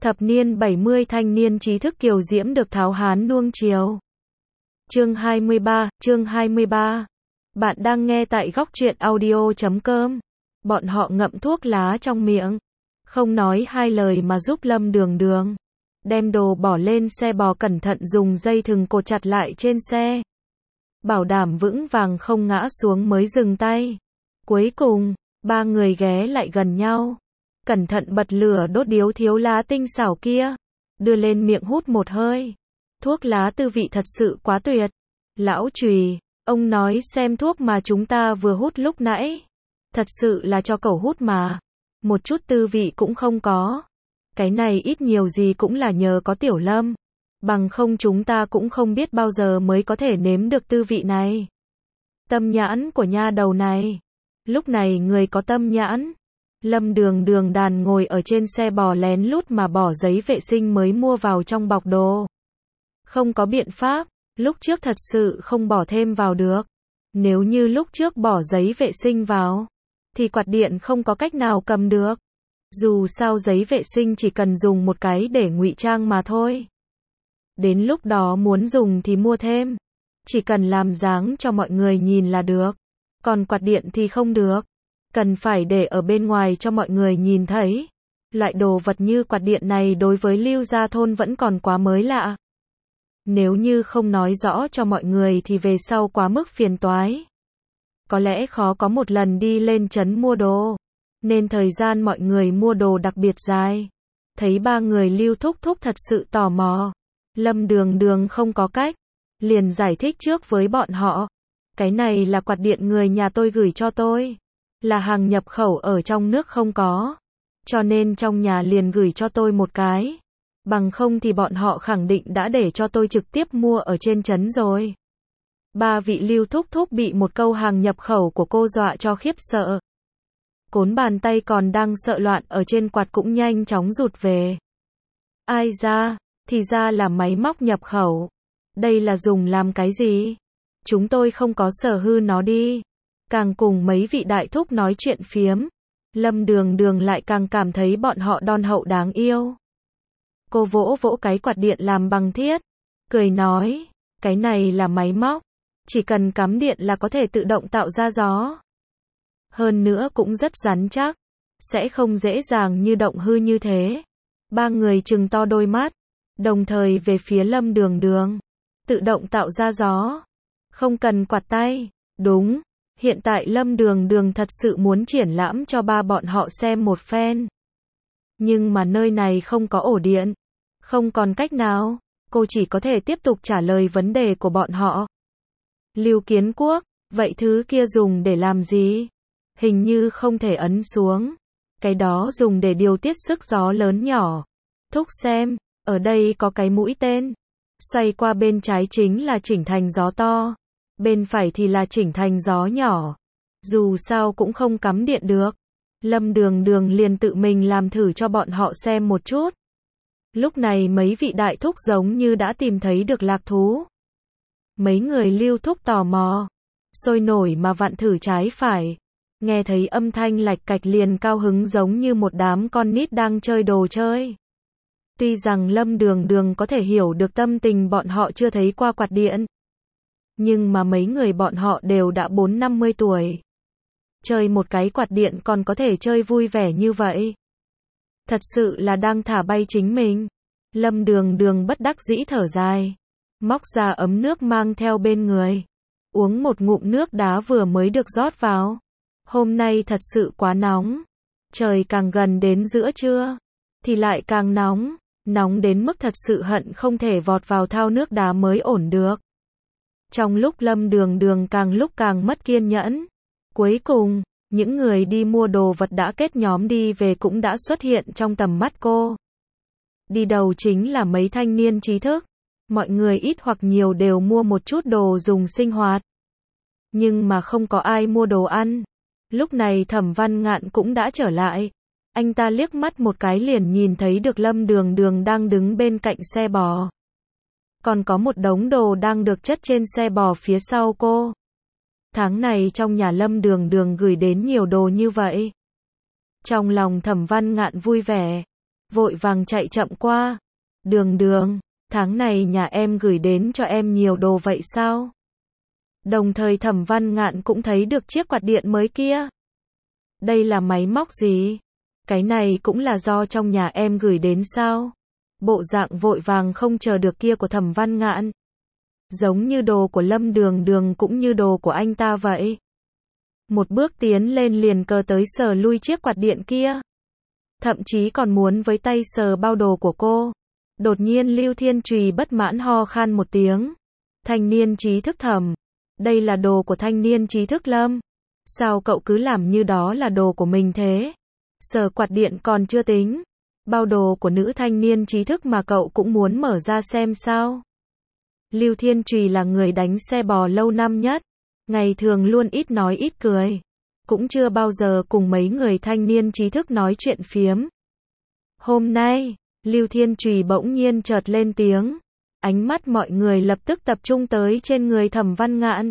Thập niên 70 thanh niên trí thức kiều diễm được tháo hán nuông chiều. Chương 23. Bạn đang nghe tại góc truyện audio.com. Bọn họ ngậm thuốc lá trong miệng, không nói hai lời mà giúp Lâm Đường Đường đem đồ bỏ lên xe bò, cẩn thận dùng dây thừng cột chặt lại trên xe, bảo đảm vững vàng không ngã xuống mới dừng tay. Cuối cùng, ba người ghé lại gần nhau, cẩn thận bật lửa đốt điếu thiếu lá tinh xảo kia, đưa lên miệng hút một hơi. Thuốc lá tư vị thật sự quá tuyệt. Lão Chùy, ông nói xem thuốc mà chúng ta vừa hút lúc nãy, thật sự là cho cẩu hút mà, một chút tư vị cũng không có. Cái này ít nhiều gì cũng là nhờ có Tiểu Lâm, bằng không chúng ta cũng không biết bao giờ mới có thể nếm được tư vị này. Tâm nhãn của nha đầu này. Lúc này người có tâm nhãn. Lâm Đường Đường đàn ngồi ở trên xe bò lén lút mà bỏ giấy vệ sinh mới mua vào trong bọc đồ. Không có biện pháp, lúc trước thật sự không bỏ thêm vào được. Nếu như lúc trước bỏ giấy vệ sinh vào, thì quạt điện không có cách nào cầm được. Dù sao giấy vệ sinh chỉ cần dùng một cái để ngụy trang mà thôi. Đến lúc đó muốn dùng thì mua thêm. Chỉ cần làm dáng cho mọi người nhìn là được. Còn quạt điện thì không được. Cần phải để ở bên ngoài cho mọi người nhìn thấy. Loại đồ vật như quạt điện này đối với Lưu Gia Thôn vẫn còn quá mới lạ. Nếu như không nói rõ cho mọi người thì về sau quá mức phiền toái. Có lẽ khó có một lần đi lên trấn mua đồ, nên thời gian mọi người mua đồ đặc biệt dài. Thấy ba người Lưu thúc thúc thật sự tò mò, Lâm Đường Đường không có cách, liền giải thích trước với bọn họ. Cái này là quạt điện người nhà tôi gửi cho tôi, là hàng nhập khẩu ở trong nước không có, cho nên trong nhà liền gửi cho tôi một cái. Bằng không thì bọn họ khẳng định đã để cho tôi trực tiếp mua ở trên trấn rồi. Ba vị Lưu thúc thúc bị một câu hàng nhập khẩu của cô dọa cho khiếp sợ. Cốn bàn tay còn đang sợ loạn ở trên quạt cũng nhanh chóng rụt về. Ai ra, thì ra là máy móc nhập khẩu. Đây là dùng làm cái gì? Chúng tôi không có sở hư nó đi. Càng cùng mấy vị đại thúc nói chuyện phiếm, Lâm Đường Đường lại càng cảm thấy bọn họ đon hậu đáng yêu. Cô vỗ vỗ cái quạt điện làm bằng thiết, cười nói, cái này là máy móc, chỉ cần cắm điện là có thể tự động tạo ra gió. Hơn nữa cũng rất rắn chắc, sẽ không dễ dàng như động hư như thế. Ba người trừng to đôi mắt, đồng thời về phía Lâm Đường Đường. Tự động tạo ra gió, không cần quạt tay. Đúng, hiện tại Lâm Đường Đường thật sự muốn triển lãm cho ba bọn họ xem một phen. Nhưng mà nơi này không có ổ điện, không còn cách nào, cô chỉ có thể tiếp tục trả lời vấn đề của bọn họ. Lưu Kiến Quốc, vậy thứ kia dùng để làm gì? Hình như không thể ấn xuống. Cái đó dùng để điều tiết sức gió lớn nhỏ. Thúc xem, ở đây có cái mũi tên. Xoay qua bên trái chính là chỉnh thành gió to. Bên phải thì là chỉnh thành gió nhỏ. Dù sao cũng không cắm điện được. Lâm Đường Đường liền tự mình làm thử cho bọn họ xem một chút. Lúc này mấy vị đại thúc giống như đã tìm thấy được lạc thú. Mấy người Lưu thúc tò mò, sôi nổi mà vặn thử trái phải. Nghe thấy âm thanh lạch cạch liền cao hứng giống như một đám con nít đang chơi đồ chơi. Tuy rằng Lâm Đường Đường có thể hiểu được tâm tình bọn họ chưa thấy qua quạt điện, nhưng mà mấy người bọn họ đều đã 40-50 tuổi. Chơi một cái quạt điện còn có thể chơi vui vẻ như vậy. Thật sự là đang thả bay chính mình. Lâm Đường Đường bất đắc dĩ thở dài, móc ra ấm nước mang theo bên người. Uống một ngụm nước đá vừa mới được rót vào. Hôm nay thật sự quá nóng. Trời càng gần đến giữa trưa, thì lại càng nóng. Nóng đến mức thật sự hận không thể vọt vào thao nước đá mới ổn được. Trong lúc Lâm Đường Đường càng lúc càng mất kiên nhẫn. Cuối cùng, những người đi mua đồ vật đã kết nhóm đi về cũng đã xuất hiện trong tầm mắt cô. Đi đầu chính là mấy thanh niên trí thức. Mọi người ít hoặc nhiều đều mua một chút đồ dùng sinh hoạt. Nhưng mà không có ai mua đồ ăn. Lúc này Thẩm Văn Ngạn cũng đã trở lại. Anh ta liếc mắt một cái liền nhìn thấy được Lâm Đường Đường đang đứng bên cạnh xe bò. Còn có một đống đồ đang được chất trên xe bò phía sau cô. Tháng này trong nhà Lâm Đường Đường gửi đến nhiều đồ như vậy. Trong lòng Thẩm Văn Ngạn vui vẻ. vội vàng chạy chậm qua. Đường Đường, tháng này nhà em gửi đến cho em nhiều đồ vậy sao? Đồng thời Thẩm Văn Ngạn cũng thấy được chiếc quạt điện mới kia. Đây là máy móc gì? Cái này cũng là do trong nhà em gửi đến sao? Bộ dạng vội vàng không chờ được kia của Thẩm Văn Ngạn. Giống như đồ của Lâm Đường Đường cũng như đồ của anh ta vậy. Một bước tiến lên liền cờ tới sờ lui chiếc quạt điện kia. Thậm chí còn muốn với tay sờ bao đồ của cô. Đột nhiên Lưu Thiên Trùy bất mãn ho khan một tiếng. Thanh niên trí thức Thẩm, đây là đồ của thanh niên trí thức Lâm. Sao cậu cứ làm như đó là đồ của mình thế? Sờ quạt điện còn chưa tính. Bao đồ của nữ thanh niên trí thức mà cậu cũng muốn mở ra xem sao? Lưu Thiên Trùy là người đánh xe bò lâu năm nhất. Ngày thường luôn ít nói ít cười. Cũng chưa bao giờ cùng mấy người thanh niên trí thức nói chuyện phiếm. Hôm nay, Lưu Thiên Trùy bỗng nhiên chợt lên tiếng. Ánh mắt mọi người lập tức tập trung tới trên người Thẩm Văn Ngạn.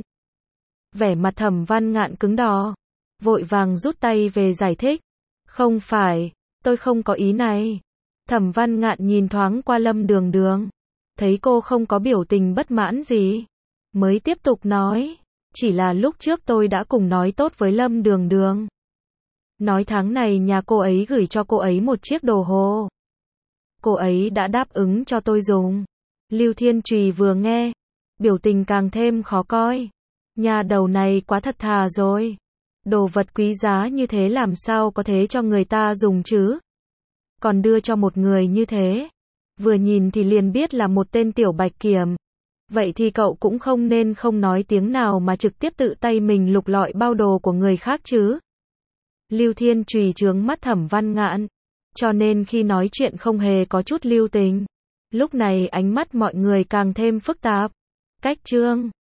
Vẻ mặt Thẩm Văn Ngạn cứng đờ, vội vàng rút tay về giải thích. Không phải, tôi không có ý này. Thẩm Văn Ngạn nhìn thoáng qua Lâm Đường Đường. Thấy cô không có biểu tình bất mãn gì. Mới tiếp tục nói. Chỉ là lúc trước tôi đã cùng nói tốt với Lâm Đường Đường. Nói tháng này nhà cô ấy gửi cho cô ấy một chiếc đồ hồ. Cô ấy đã đáp ứng cho tôi dùng. Lưu Thiên Trùy vừa nghe, biểu tình càng thêm khó coi. Nhà đầu này quá thật thà rồi. Đồ vật quý giá như thế làm sao có thể cho người ta dùng chứ? Còn đưa cho một người như thế. Vừa nhìn thì liền biết là một tên tiểu bạch kiểm. Vậy thì cậu cũng không nên không nói tiếng nào mà trực tiếp tự tay mình lục lọi bao đồ của người khác chứ. Lưu Thiên Trùy trướng mắt Thẩm Văn Ngạn. Cho nên khi nói chuyện không hề có chút lưu tình. Lúc này ánh mắt mọi người càng thêm phức tạp. Cách chương